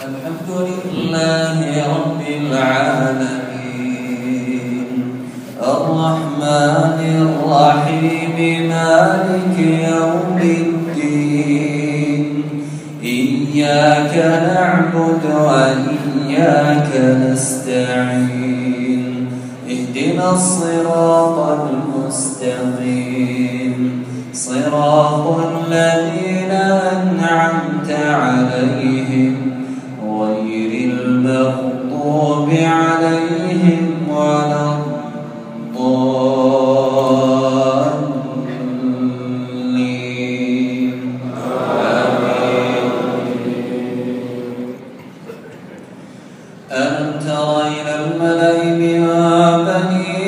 الحمد لله رب العالمين الرحمن الرحيم مالك يوم الدين إياك نعبد وإياك نستعين اهدنا الصراط المستقيم صراط الذين أنعمت عليهم غير المغضوب عليهم ولا الضالين آمين. ألم تر إلى الملأ من بني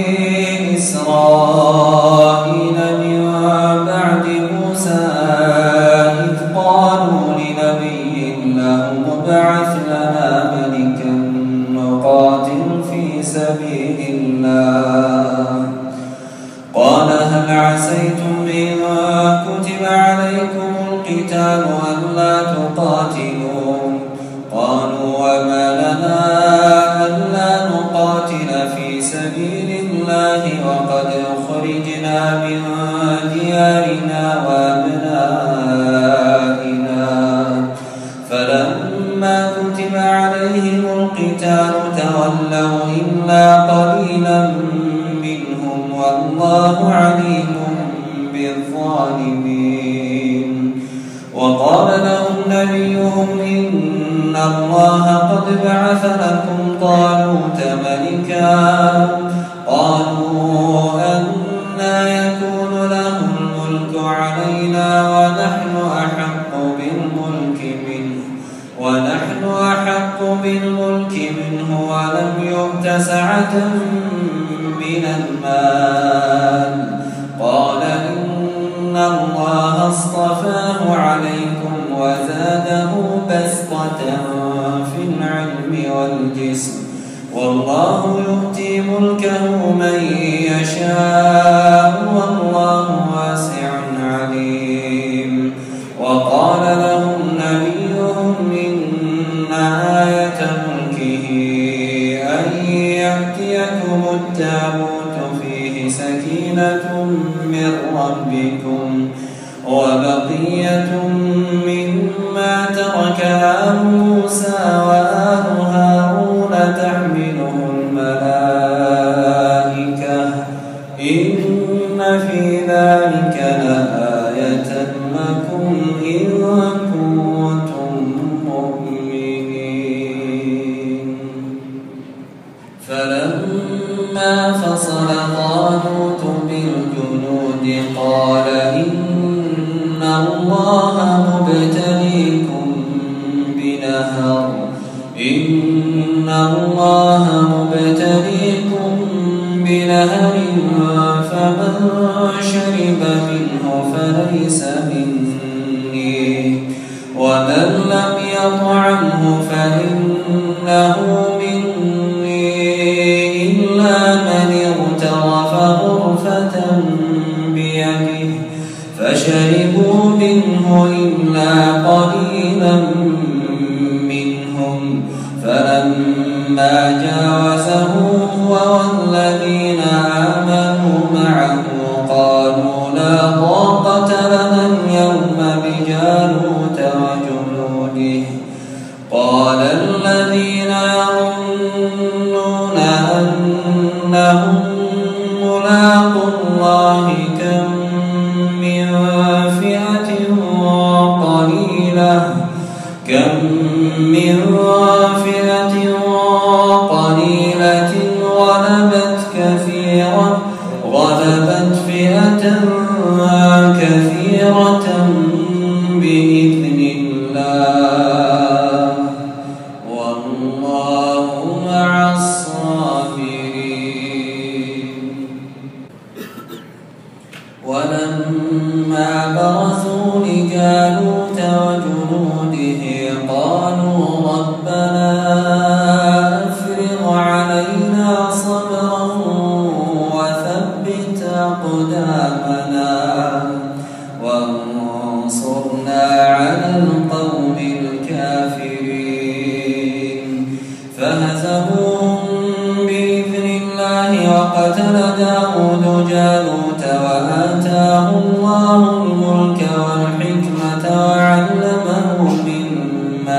إسرائيل من بعد موسى إذ قالوا لنبي له ابعث لنا ملكا نقاتل في سبيل الله قال هل عسيتم إن كتب عليكم القتال ألا تقاتلوا قالوا وما لنا ألا نقاتل في سبيل الله وقد أخرجنا من ديارنا وأبنائنا فلما كتب عليهم القتال تولوا إلا قليلا منهم والله عليم بالظالمين وقال لهم نبيهم إن الله قد بعث لكم طالوت ملكا قالوا أنى يكون له الملك علينا ونحن أحق بالملك منه ولم يؤت سعة من المال قال إن الله اصطفاه عليكم وزاده بسطة في العلم والجسم والله يؤتي ملكه من يشاء والله واسع عليم وقال لهم نبيهم إن آية ملكه أن يأتيكم التابوت فيه سكينة من ربكم وبقية مما ترك آل موسى وآل هارون تحمله الملائكة إن في ذلك لآية لكم إن كنتم مؤمنين فلما فصل طالوت بالجنود قال إن الله مبتليكم بنهر فمن شرب منه فليس مني ومن لم يطعمه فإنه مني إلا من اغترف غرفة بيده فشربوا منه إلا قليلا منهم فلما جاوزه هو والذين آمنوا معه قالوا لا طاقة لنا اليوم بجالوت وجنوده قال الذين يظنون أنهم ملاقو الله كم من فئة قليلة غلبت فئة كثيرة بإذن الله والله مع الصابرين ولما برزوا لجالوت وجنوده قالوا ربنا جالوت وآتاه الله الملك والحكمة وعلمه مما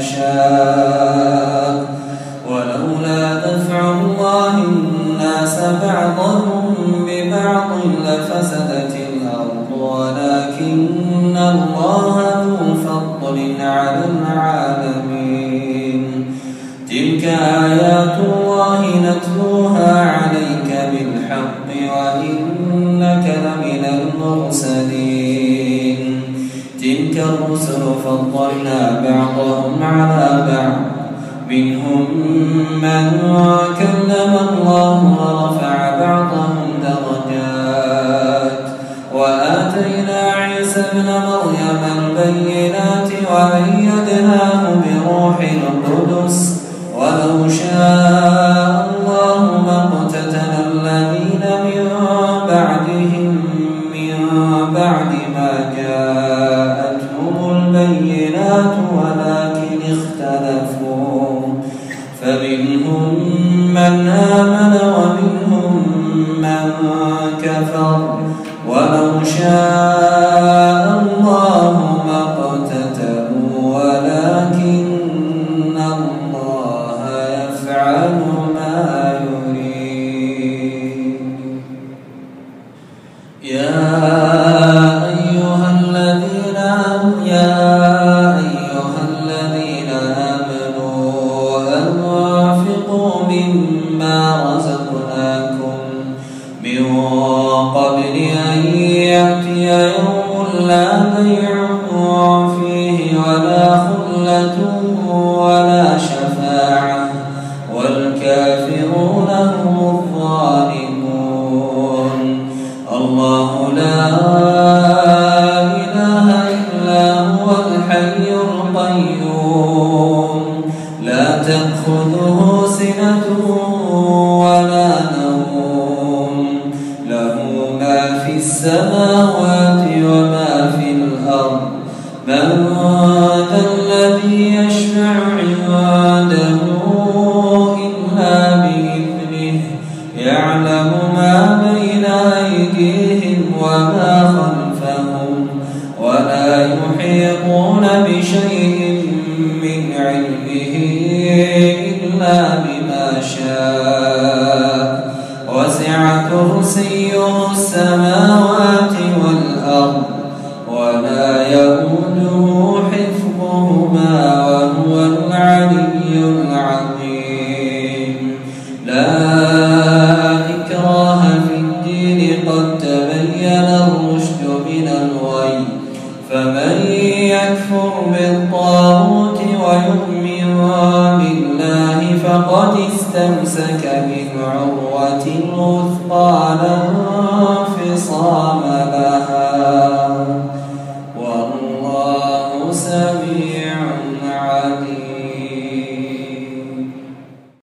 يشاء ولولا دفع الله الناس بعضهم ببعض لفسدت الأرض ولكن الله ذو فضل على العالمين تلك آيات الله نتلوها عليك بالحق وإنك لمن المرسلين تلك الرسل فضلنا بعضهم على بعض منهم من كلم الله ورفع بعضهم درجات وآتينا عيسى ابن مريم البينات وأيدناه بروح القدس ولو شاء الله ما اقتتل الذين من بعدهم من بعد ما جاءتهم البينات ولكن اختلفوا فمنهم من آمن ومنهم من كفر ولو شاء الله ما اقتتلوا ولكن الله يفعل ما يريد يا أيها الذين آمنوا أنفقوا مما رزقناكم من قبل أن يأتي يوم لا بيع فيه ولا خلة ولا شفاعة والكافرون هم الظالمون الله لا إله إلا هو الحي القيوم لا تأخذه سنة ولا نوم له ما في السماوات وما في الأرض من ذا الذي يشفع عنده إلا بإذنه يعلم ما بين أيديهم وما خلفهم ولا يحيطون بشيء من علمه إلا بما شاء وسع كرسيه السماوات والأرض ولا يؤوده حفظهما وهو العلي العظيم لا إكراه في الدين قد تبين الرشد من الغي فمن يكفر بالطاغوت ويؤمن بالله فقد استمسك بالعروة الوثقى لا انفصام